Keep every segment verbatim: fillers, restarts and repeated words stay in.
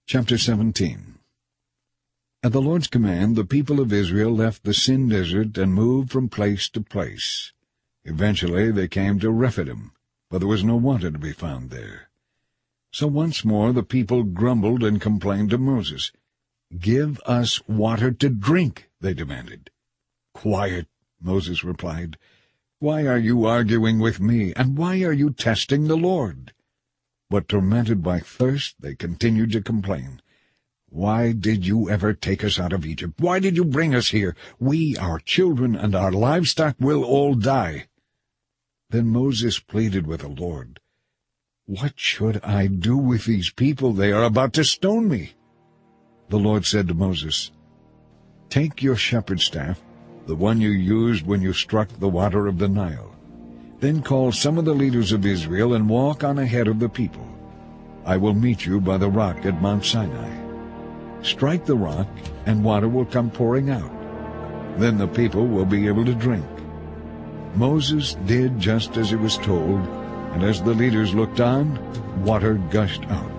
Chapter seventeen. At the Lord's command, the people of Israel left the Sin desert and moved from place to place. Eventually they came to Rephidim, but there was no water to be found there. So once more the people grumbled and complained to Moses. "Give us water to drink," they demanded. "Quiet," Moses replied. "Why are you arguing with me, and why are you testing the Lord?" But tormented by thirst, they continued to complain. "Why did you ever take us out of Egypt? Why did you bring us here? We, our children, and our livestock will all die." Then Moses pleaded with the Lord. "What should I do with these people? They are about to stone me." The Lord said to Moses, "Take your shepherd's staff, the one you used when you struck the water of the Nile. Then call some of the leaders of Israel and walk on ahead of the people. I will meet you by the rock at Mount Sinai. Strike the rock, and water will come pouring out. Then the people will be able to drink." Moses did just as he was told, and as the leaders looked on, water gushed out.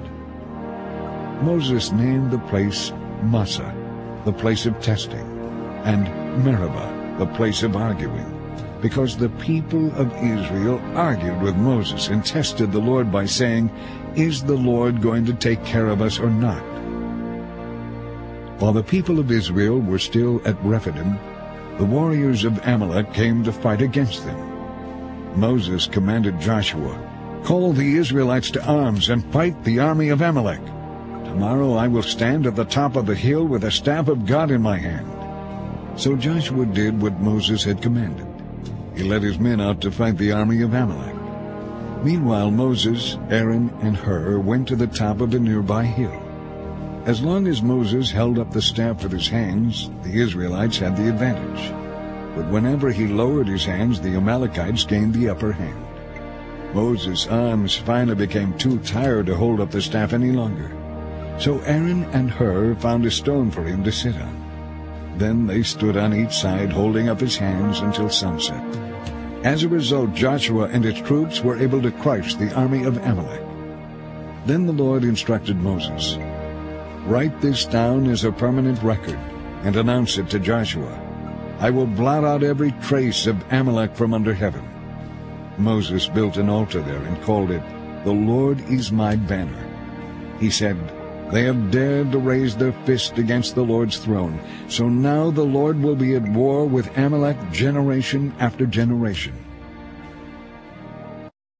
Moses named the place Massah, the place of testing, and Meribah, the place of arguing, because the people of Israel argued with Moses and tested the Lord by saying, "Is the Lord going to take care of us or not?" While the people of Israel were still at Rephidim, the warriors of Amalek came to fight against them. Moses commanded Joshua, "Call the Israelites to arms and fight the army of Amalek. Tomorrow I will stand at the top of the hill with the staff of God in my hand." So Joshua did what Moses had commanded. He led his men out to fight the army of Amalek. Meanwhile Moses, Aaron, and Hur went to the top of a nearby hill. As long as Moses held up the staff with his hands, the Israelites had the advantage. But whenever he lowered his hands, the Amalekites gained the upper hand. Moses' arms finally became too tired to hold up the staff any longer. So Aaron and Hur found a stone for him to sit on. Then they stood on each side, holding up his hands until sunset. As a result, Joshua and his troops were able to crush the army of Amalek. Then the Lord instructed Moses, "Write this down as a permanent record and announce it to Joshua. I will blot out every trace of Amalek from under heaven." Moses built an altar there and called it, "The Lord is my banner." He said, "They have dared to raise their fist against the Lord's throne. So now the Lord will be at war with Amalek generation after generation."